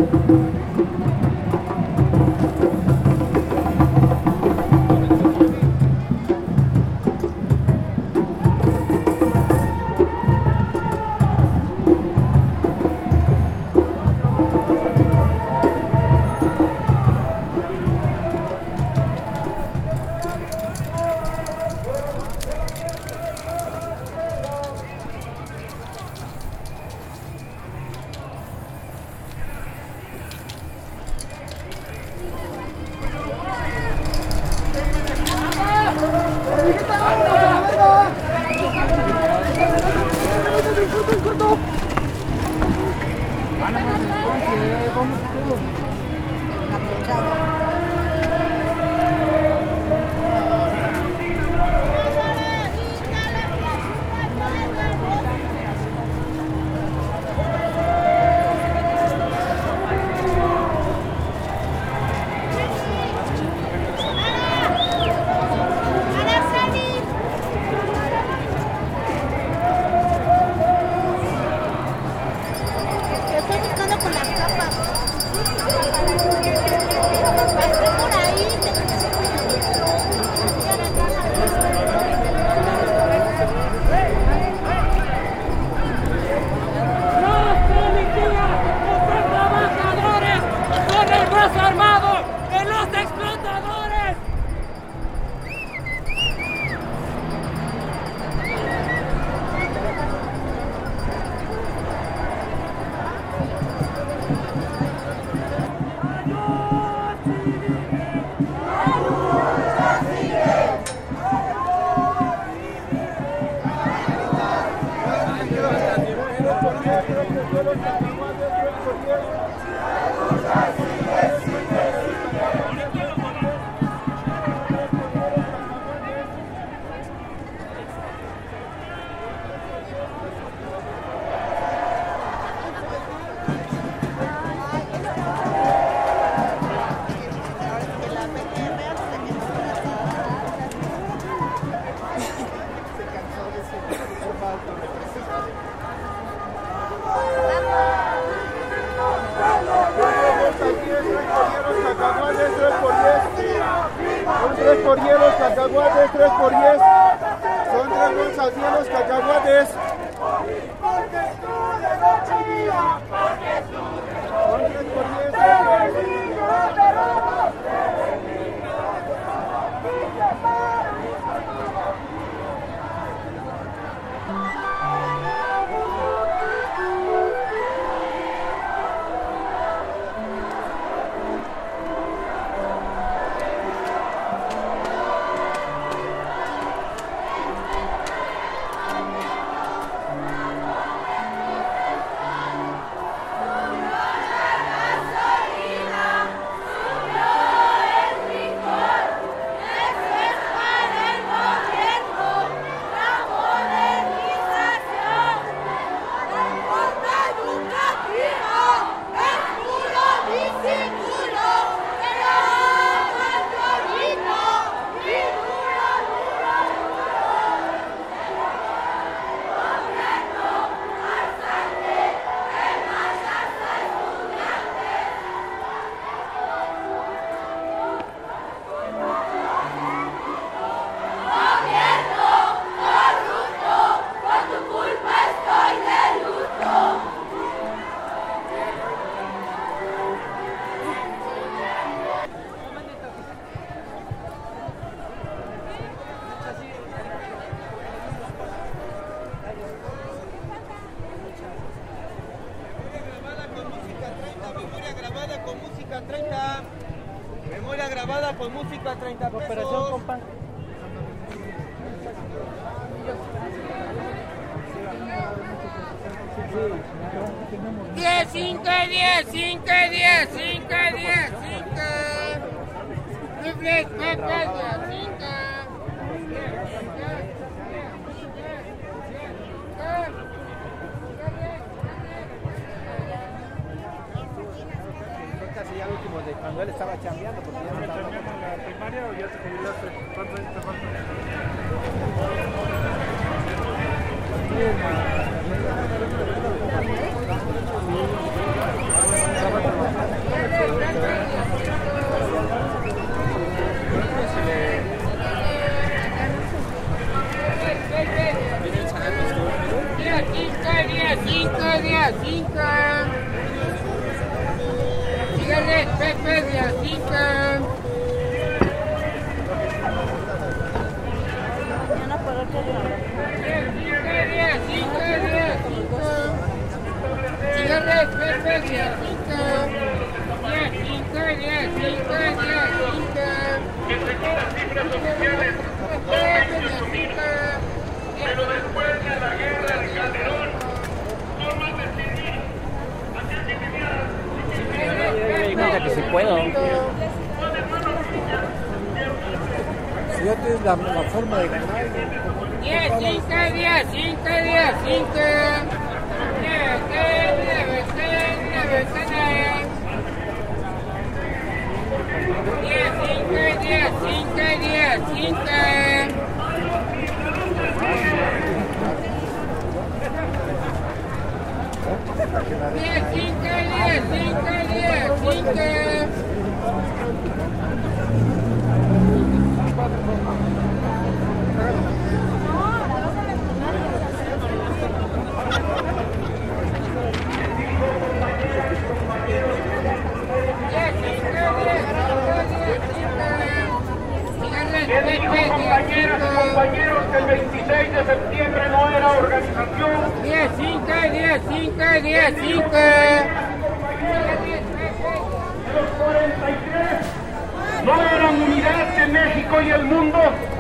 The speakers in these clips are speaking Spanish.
Memoria grabada con música 30 pesos. Operación compa. 10, 5, 10, 5, 10, 5, 10, 5. Rifles, cocas, 5. Casi ya el último de cuando él estaba chambeando, porque ya no estaba chambeando en la primaria o ya te jubilaste. ¿Cuántos años te faltan? 10, 5. Síguele, Pepe, de a 5. 10, 5. Síguele, Pepe, de a 5. 10, 5. Que según las cifras oficiales, pero después de la guerra de Calderón, formas de seguir, Mira que si puedo. Si ya tienes la forma de ganar. 10, 5. 10, 5. ¿Qué dijo, compañeras y compañeros, que el 26 de septiembre no era organización? 10, 5. Los 43 no eran unidad de México y el mundo.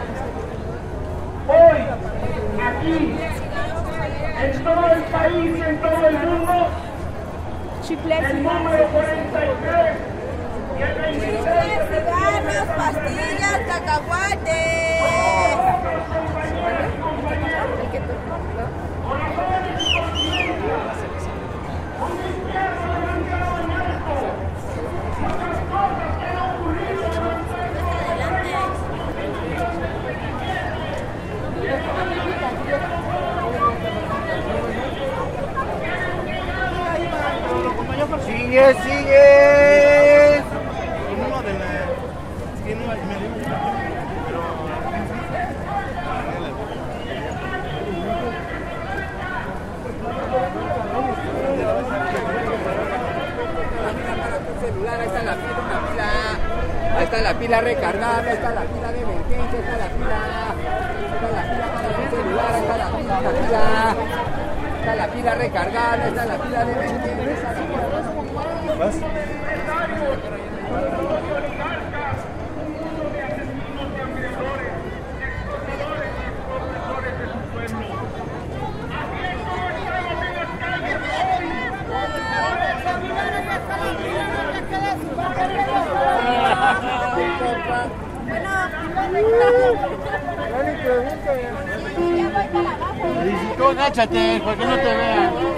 Hoy, aquí, en todo el país y en todo el mundo, el número 43 y el 26 cigarros, pastillas, cacahuates. Sigue. Uno de la... Es que no me dio... Pero... Ahí está la pila recargada, ahí está la pila de emergencia, ahí está la pila para tu celular, ahí está la pila recargada, ahí está la pila de emergencia. ¿Vas? Tú agáchate, porque no te vean.